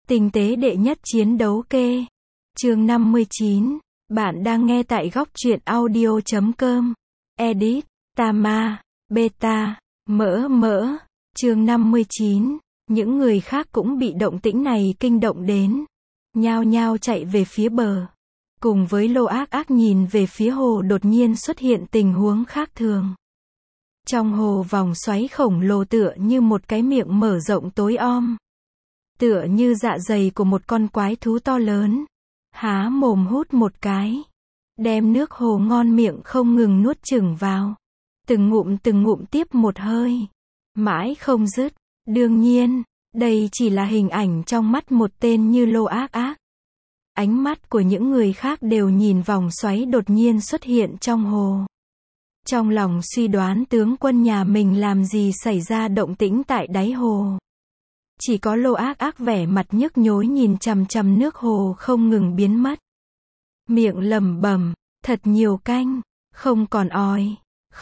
Tinh tế đệ nhất chiến đấu kê. Chương 59. Bạn đang nghe tại góc truyện audio.com. Edit. Tama. Beta. Mỡ. Chương 59. Những người khác cũng bị động tĩnh này kinh động đến. Nhao nhao chạy về phía bờ. Cùng với Lô Ác Ác nhìn về phía hồ đột nhiên xuất hiện tình huống khác thường. Trong hồ vòng xoáy khổng lồ tựa như một cái miệng mở rộng tối om. Tựa như dạ dày của một con quái thú to lớn. Há mồm hút một cái. Đem nước hồ ngon miệng không ngừng nuốt chửng vào. Từng ngụm tiếp một hơi. Mãi không dứt. Đương nhiên, đây chỉ là hình ảnh trong mắt một tên như Lô Ác Ác. Ánh mắt của những người khác đều nhìn vòng xoáy đột nhiên xuất hiện trong hồ. Trong lòng suy đoán tướng quân nhà mình làm gì xảy ra động tĩnh tại đáy hồ. Chỉ có Lô Ác Ác vẻ mặt nhức nhối nhìn chằm chằm nước hồ không ngừng biến mất. Miệng lẩm bẩm, thật nhiều canh, không còn oi.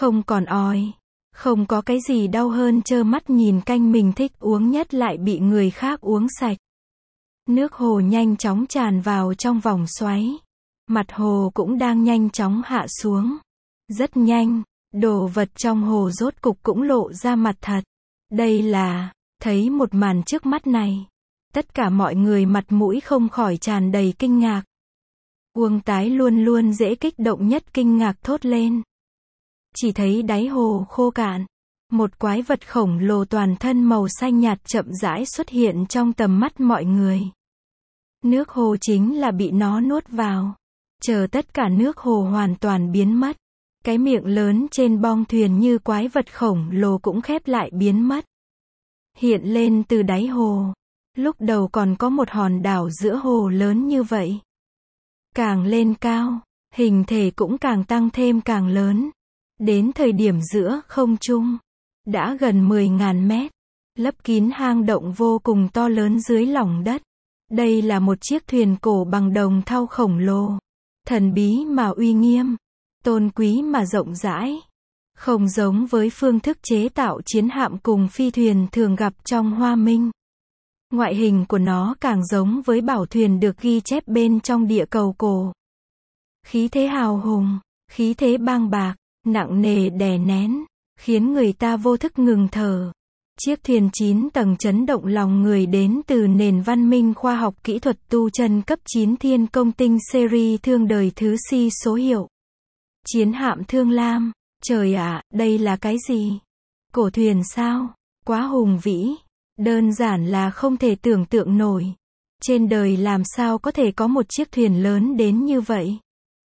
Không có cái gì đau hơn trơ mắt nhìn canh mình thích uống nhất lại bị người khác uống sạch. Nước hồ nhanh chóng tràn vào trong vòng xoáy. Mặt hồ cũng đang nhanh chóng hạ xuống. Rất nhanh, đồ vật trong hồ rốt cục cũng lộ ra mặt thật. Đây là, thấy một màn trước mắt này. Tất cả mọi người mặt mũi không khỏi tràn đầy kinh ngạc. Uông Tái luôn luôn dễ kích động nhất kinh ngạc thốt lên. Chỉ thấy đáy hồ khô cạn. Một quái vật khổng lồ toàn thân màu xanh nhạt chậm rãi xuất hiện trong tầm mắt mọi người. Nước hồ chính là bị nó nuốt vào. Chờ tất cả nước hồ hoàn toàn biến mất. Cái miệng lớn trên bong thuyền như quái vật khổng lồ cũng khép lại biến mất. Hiện lên từ đáy hồ. Lúc đầu còn có một hòn đảo giữa hồ lớn như vậy. Càng lên cao, hình thể cũng càng tăng thêm càng lớn. Đến thời điểm giữa không trung, đã gần 10.000 mét, lấp kín hang động vô cùng to lớn dưới lòng đất. Đây là một chiếc thuyền cổ bằng đồng thau khổng lồ, thần bí mà uy nghiêm, tôn quý mà rộng rãi. Không giống với phương thức chế tạo chiến hạm cùng phi thuyền thường gặp trong Hoa Minh. Ngoại hình của nó càng giống với bảo thuyền được ghi chép bên trong địa cầu cổ. Khí thế hào hùng, khí thế bang bạc, nặng nề đè nén, khiến người ta vô thức ngừng thở. Chiếc thuyền 9 tầng chấn động lòng người đến từ nền văn minh khoa học kỹ thuật tu chân cấp 9 thiên công tinh series thương đời thứ Si số hiệu. Chiến hạm Thương Lam. Trời ạ, đây là cái gì? Cổ thuyền sao? Quá hùng vĩ. Đơn giản là không thể tưởng tượng nổi. Trên đời làm sao có thể có một chiếc thuyền lớn đến như vậy?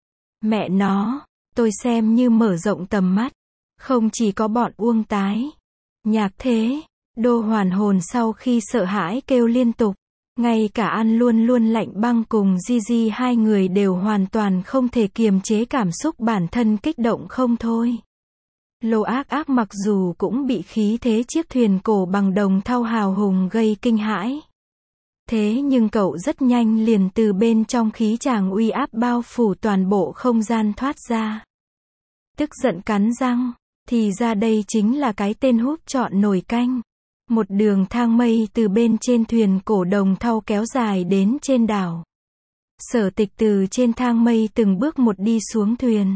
Mẹ nó, tôi xem như mở rộng tầm mắt. Không chỉ có bọn Uông Tái, Nhạc Thế, Đô hoàn hồn sau khi sợ hãi kêu liên tục. Ngay cả An luôn luôn lạnh băng cùng Gigi hai người đều hoàn toàn không thể kiềm chế cảm xúc bản thân kích động không thôi. Lô Ác Ác mặc dù cũng bị khí thế chiếc thuyền cổ bằng đồng thau hào hùng gây kinh hãi. Thế nhưng cậu rất nhanh liền từ bên trong khí tràng uy áp bao phủ toàn bộ không gian thoát ra. Tức giận cắn răng, thì ra đây chính là cái tên húp chọn nồi canh. Một đường thang mây từ bên trên thuyền cổ đồng thau kéo dài đến trên đảo. Sở Tịch từ trên thang mây từng bước một đi xuống thuyền.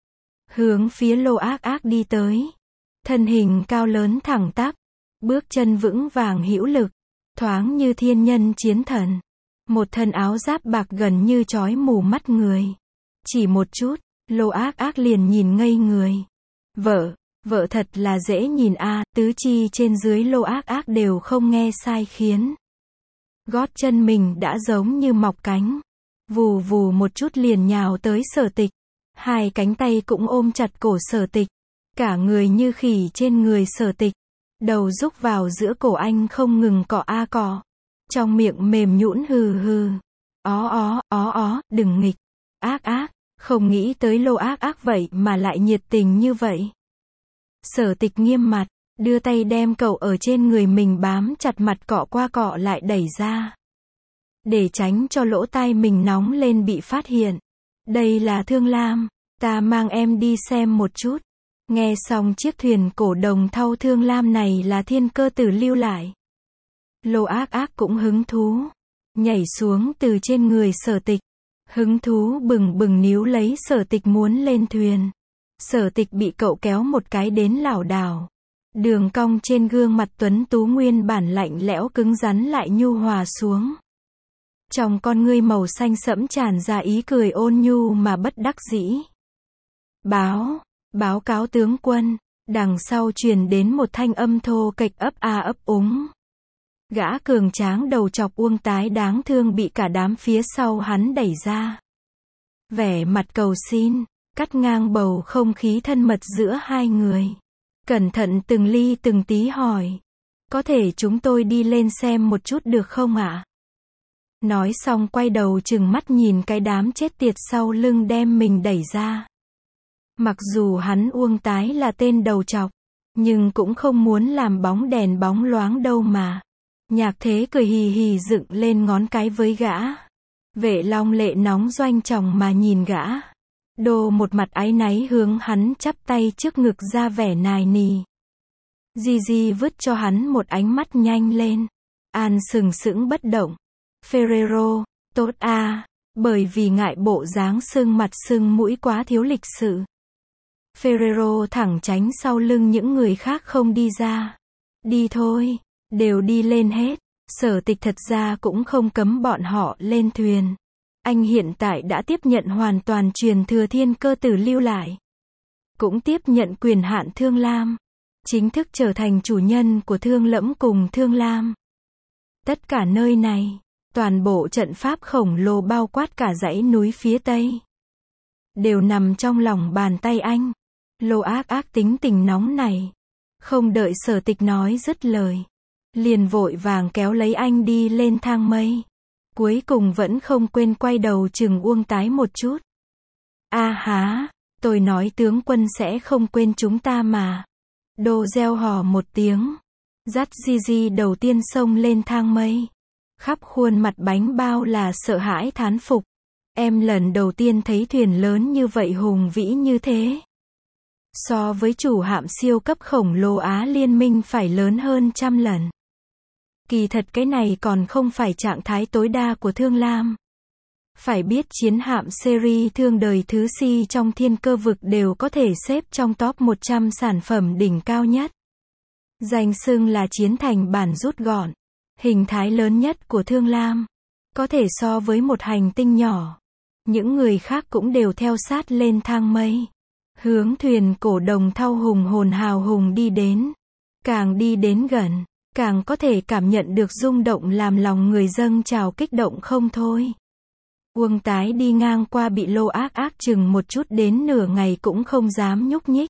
Hướng phía Lô Ác Ác đi tới. Thân hình cao lớn thẳng tắp. Bước chân vững vàng hữu lực. Thoáng như thiên nhân chiến thần. Một thân áo giáp bạc gần như chói mù mắt người. Chỉ một chút, Lô Ác Ác liền nhìn ngây người. Vợ thật là dễ nhìn a, tứ chi trên dưới Lô Ác Ác đều không nghe sai khiến. Gót chân mình đã giống như mọc cánh. Vù vù một chút liền nhào tới Sở Tịch. Hai cánh tay cũng ôm chặt cổ Sở Tịch. Cả người như khỉ trên người Sở Tịch. Đầu rúc vào giữa cổ anh không ngừng cọ a cọ. Trong miệng mềm nhũn hừ. Ó, đừng nghịch. Ác Ác, không nghĩ tới Lô Ác Ác vậy mà lại nhiệt tình như vậy. Sở Tịch nghiêm mặt, đưa tay đem cậu ở trên người mình bám chặt mặt cọ qua cọ lại đẩy ra. Để tránh cho lỗ tai mình nóng lên bị phát hiện. Đây là Thương Lam, ta mang em đi xem một chút. Nghe xong chiếc thuyền cổ đồng thau Thương Lam này là Thiên Cơ Tử lưu lại. Lô Ác Ác cũng hứng thú. nhảy xuống từ trên người Sở Tịch. Hứng thú bừng bừng níu lấy Sở Tịch muốn lên thuyền. Sở Tịch bị cậu kéo một cái đến lảo đảo. Đường cong trên gương mặt tuấn tú nguyên bản lạnh lẽo cứng rắn lại nhu hòa xuống. Trong con ngươi màu xanh sẫm tràn ra ý cười ôn nhu mà bất đắc dĩ. Báo cáo tướng quân. Đằng sau truyền đến một thanh âm thô kệch ấp a ấp úng. Gã cường tráng đầu chọc Uông Tái đáng thương bị cả đám phía sau hắn đẩy ra. Vẻ mặt cầu xin, cắt ngang bầu không khí thân mật giữa hai người. Cẩn thận từng ly từng tí hỏi. Có thể chúng tôi đi lên xem một chút được không ạ? Nói xong quay đầu trừng mắt nhìn cái đám chết tiệt sau lưng đem mình đẩy ra. Mặc dù hắn Uông Tái là tên đầu chọc, nhưng cũng không muốn làm bóng đèn bóng loáng đâu mà. Nhạc Thế cười hì hì dựng lên ngón cái với gã. Vệ Long Lệ nóng doanh tròng mà nhìn gã. Đồ một mặt áy náy hướng hắn chắp tay trước ngực ra vẻ nài nì. Gigi vứt cho hắn một ánh mắt nhanh lên. An sừng sững bất động. Ferrero, tốt à, bởi vì ngại bộ dáng sưng mặt sưng mũi quá thiếu lịch sự. Ferrero thẳng tránh sau lưng những người khác không đi ra. Đi thôi, đều đi lên hết. Sở Tịch thật ra cũng không cấm bọn họ lên thuyền. Anh hiện tại đã tiếp nhận hoàn toàn truyền thừa thiên cơ tử lưu lại. Cũng tiếp nhận quyền hạn Thương Lam. Chính thức trở thành chủ nhân của Thương Lẫm cùng Thương Lam. Tất cả nơi này, toàn bộ trận pháp khổng lồ bao quát cả dãy núi phía Tây, đều nằm trong lòng bàn tay anh. Lô Ác Ác tính tình nóng này. Không đợi Sở Tịch nói dứt lời. Liền vội vàng kéo lấy anh đi lên thang mây. Cuối cùng vẫn không quên quay đầu chừng Uông Tái một chút. A há, tôi nói tướng quân sẽ không quên chúng ta mà. Đô reo hò một tiếng. Dắt Gigi đầu tiên xông lên thang mây. Khắp khuôn mặt bánh bao là sợ hãi thán phục. Em lần đầu tiên thấy thuyền lớn như vậy hùng vĩ như thế. So với chủ hạm siêu cấp khổng lồ Á Liên minh phải lớn hơn trăm lần. Kỳ thật cái này còn không phải trạng thái tối đa của Thương Lam. Phải biết chiến hạm series thương đời thứ C trong thiên cơ vực đều có thể xếp trong top 100 sản phẩm đỉnh cao nhất. Danh xưng là chiến thành bản rút gọn. Hình thái lớn nhất của Thương Lam. Có thể so với một hành tinh nhỏ. Những người khác cũng đều theo sát lên thang mây. Hướng thuyền cổ đồng thau hùng hồn hào hùng đi đến. Càng đi đến gần, càng có thể cảm nhận được rung động làm lòng người dâng trào kích động không thôi. Uông Tái đi ngang qua bị Lô Ác Ác chừng một chút đến nửa ngày cũng không dám nhúc nhích.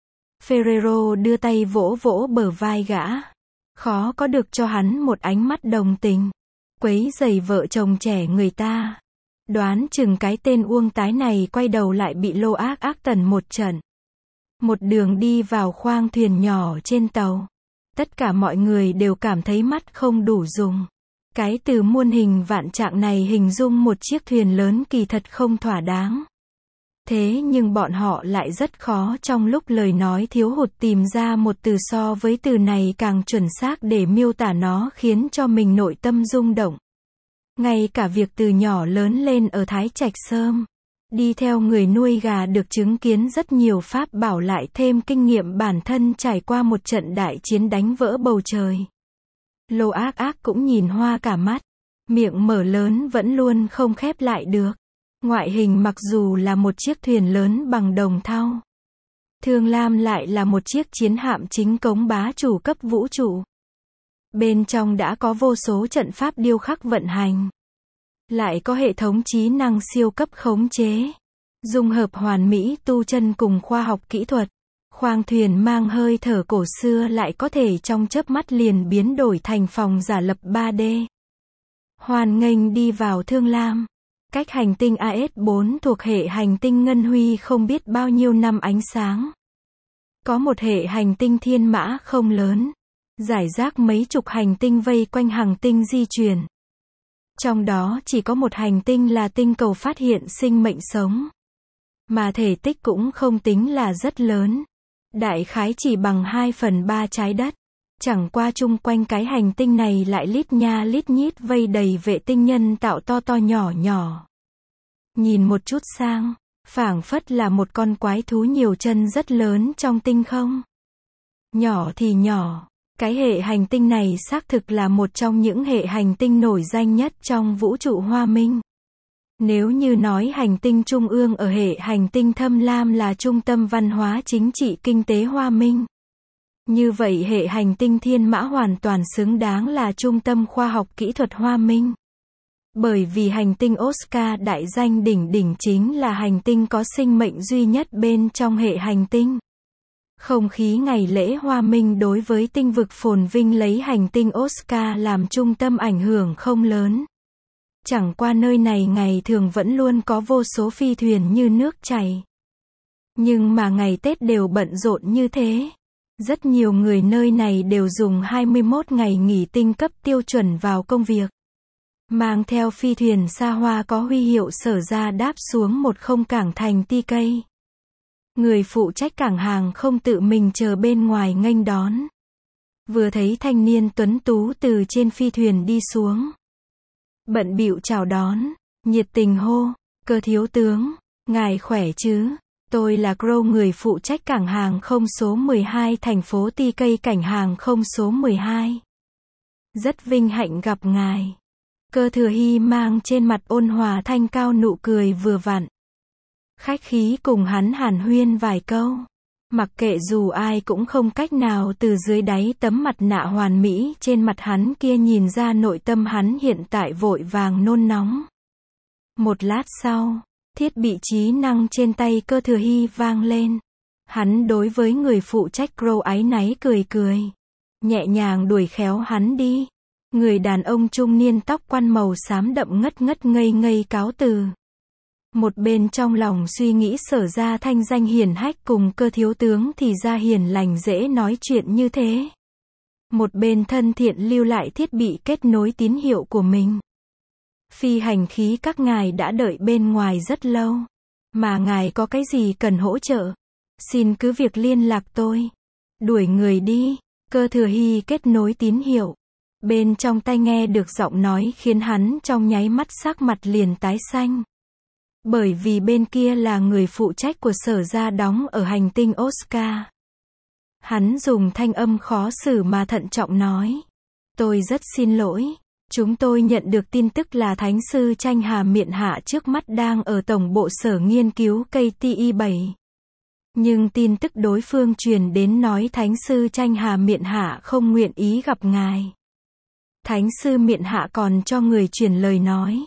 Ferrero đưa tay vỗ vỗ bờ vai gã. Khó có được cho hắn một ánh mắt đồng tình. Quấy rầy vợ chồng trẻ người ta. Đoán chừng cái tên Uông Tái này quay đầu lại bị Lô Ác Ác tần một trận. Một đường đi vào khoang thuyền nhỏ trên tàu. Tất cả mọi người đều cảm thấy mắt không đủ dùng. Cái từ muôn hình vạn trạng này hình dung một chiếc thuyền lớn kỳ thật không thỏa đáng. Thế nhưng bọn họ lại rất khó trong lúc lời nói thiếu hụt tìm ra một từ so với từ này càng chuẩn xác để miêu tả nó khiến cho mình nội tâm rung động. Ngay cả việc từ nhỏ lớn lên ở Thái Trạch Sơm, đi theo người nuôi gà được chứng kiến rất nhiều pháp bảo lại thêm kinh nghiệm bản thân trải qua một trận đại chiến đánh vỡ bầu trời. Lô Ác Ác cũng nhìn hoa cả mắt, miệng mở lớn vẫn luôn không khép lại được. Ngoại hình mặc dù là một chiếc thuyền lớn bằng đồng thau, Thương Lam lại là một chiếc chiến hạm chính cống bá chủ cấp vũ trụ. Bên trong đã có vô số trận pháp điêu khắc vận hành. Lại có hệ thống trí năng siêu cấp khống chế. Dung hợp hoàn mỹ tu chân cùng khoa học kỹ thuật. Khoang thuyền mang hơi thở cổ xưa lại có thể trong chớp mắt liền biến đổi thành phòng giả lập 3D. Hoan nghênh đi vào Thương Lam. Cách hành tinh AS4 thuộc hệ hành tinh Ngân Huy không biết bao nhiêu năm ánh sáng. Có một hệ hành tinh thiên mã không lớn. Giải rác mấy chục hành tinh vây quanh hành tinh di chuyển. Trong đó chỉ có một hành tinh là tinh cầu phát hiện sinh mệnh sống. Mà thể tích cũng không tính là rất lớn. Đại khái chỉ bằng 2/3 trái đất. Chẳng qua chung quanh cái hành tinh này lại lít nha lít nhít vây đầy vệ tinh nhân tạo to to nhỏ nhỏ. Nhìn một chút sang, phảng phất là một con quái thú nhiều chân rất lớn trong tinh không. Nhỏ thì nhỏ, cái hệ hành tinh này xác thực là một trong những hệ hành tinh nổi danh nhất trong vũ trụ Hoa Minh. Nếu như nói hành tinh trung ương ở hệ hành tinh Thâm Lam là trung tâm văn hóa chính trị kinh tế Hoa Minh, như vậy hệ hành tinh Thiên Mã hoàn toàn xứng đáng là trung tâm khoa học kỹ thuật Hoa Minh. Bởi vì hành tinh Oscar đại danh đỉnh đỉnh chính là hành tinh có sinh mệnh duy nhất bên trong hệ hành tinh. Không khí ngày lễ Hoa Minh đối với tinh vực phồn vinh lấy hành tinh Oscar làm trung tâm ảnh hưởng không lớn. Chẳng qua nơi này ngày thường vẫn luôn có vô số phi thuyền như nước chảy. Nhưng mà ngày Tết đều bận rộn như thế. Rất nhiều người nơi này đều dùng 21 ngày nghỉ tinh cấp tiêu chuẩn vào công việc. Mang theo phi thuyền xa hoa có huy hiệu Sở ra đáp xuống một không cảng thành TK. Người phụ trách cảng hàng không tự mình chờ bên ngoài nghênh đón. Vừa thấy thanh niên tuấn tú từ trên phi thuyền đi xuống, bận bịu chào đón, nhiệt tình hô, Cơ thiếu tướng, ngài khỏe chứ? Tôi là Crow, người phụ trách cảng hàng không số 12 thành phố TK, cảnh hàng không số 12. Rất vinh hạnh gặp ngài. Cơ Thừa Hy mang trên mặt ôn hòa thanh cao nụ cười vừa vặn. Khách khí cùng hắn hàn huyên vài câu. Mặc kệ dù ai cũng không cách nào từ dưới đáy tấm mặt nạ hoàn mỹ trên mặt hắn kia nhìn ra nội tâm hắn hiện tại vội vàng nôn nóng. Một lát sau, thiết bị trí năng trên tay Cơ Thừa Hy vang lên. Hắn đối với người phụ trách Crow áy náy cười cười. Nhẹ nhàng đuổi khéo hắn đi. Người đàn ông trung niên tóc quăn màu xám đậm ngất ngất ngây ngây cáo từ. Một bên trong lòng suy nghĩ Sở ra thanh danh hiển hách cùng Cơ thiếu tướng thì ra hiền lành dễ nói chuyện như thế. Một bên thân thiện lưu lại thiết bị kết nối tín hiệu của mình. Phi hành khí các ngài đã đợi bên ngoài rất lâu. Mà ngài có cái gì cần hỗ trợ? Xin cứ việc liên lạc tôi. Đuổi người đi. Cơ Thừa Hy kết nối tín hiệu. Bên trong tai nghe được giọng nói khiến hắn trong nháy mắt sắc mặt liền tái xanh. Bởi vì bên kia là người phụ trách của Sở ra đóng ở hành tinh Oscar. Hắn dùng thanh âm khó xử mà thận trọng nói. Tôi rất xin lỗi. Chúng tôi nhận được tin tức là Thánh sư Tranh Hà Miện Hạ trước mắt đang ở tổng bộ sở nghiên cứu KTI-7. Nhưng tin tức đối phương truyền đến nói Thánh sư Tranh Hà Miện Hạ không nguyện ý gặp ngài. Thánh sư Miện Hạ còn cho người truyền lời nói.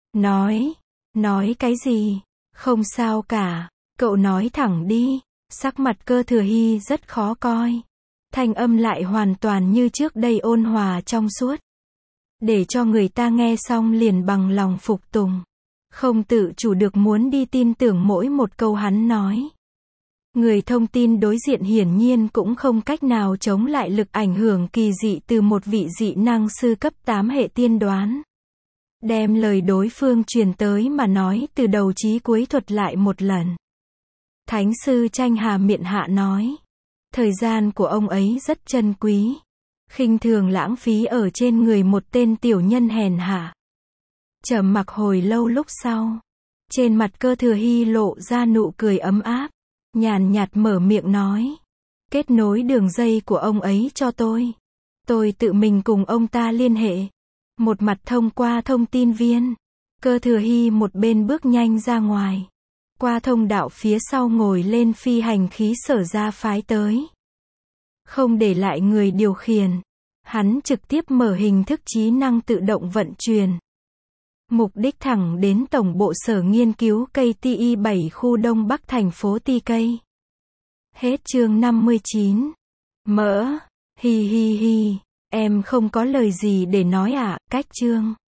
Nói cái gì? Không sao cả. Cậu nói thẳng đi. Sắc mặt Cơ Thừa Hy rất khó coi. Thanh âm lại hoàn toàn như trước đây ôn hòa trong suốt. Để cho người ta nghe xong liền bằng lòng phục tùng. Không tự chủ được muốn đi tin tưởng mỗi một câu hắn nói. Người thông tin đối diện hiển nhiên cũng không cách nào chống lại lực ảnh hưởng kỳ dị từ một vị dị năng sư cấp 8 hệ tiên đoán. Đem lời đối phương truyền tới mà nói từ đầu chí cuối thuật lại một lần. Thánh sư Tranh Hà Miện Hạ nói. Thời gian của ông ấy rất trân quý. Khinh thường lãng phí ở trên người một tên tiểu nhân hèn hạ. Trầm mặc hồi lâu lúc sau. Trên mặt Cơ Thừa Hy lộ ra nụ cười ấm áp. Nhàn nhạt mở miệng nói. Kết nối đường dây của ông ấy cho tôi. Tôi tự mình cùng ông ta liên hệ. Một mặt thông qua thông tin viên. Cơ Thừa Hy một bên bước nhanh ra ngoài. Qua thông đạo phía sau ngồi lên phi hành khí Sở ra phái tới. Không để lại người điều khiển. Hắn trực tiếp mở hình thức trí năng tự động vận chuyển. Mục đích thẳng đến tổng bộ sở nghiên cứu KTI-7 khu Đông Bắc thành phố TK. Hết chương 59. Mỡ. Hi hi hi. Em không có lời gì để nói à, cách chương.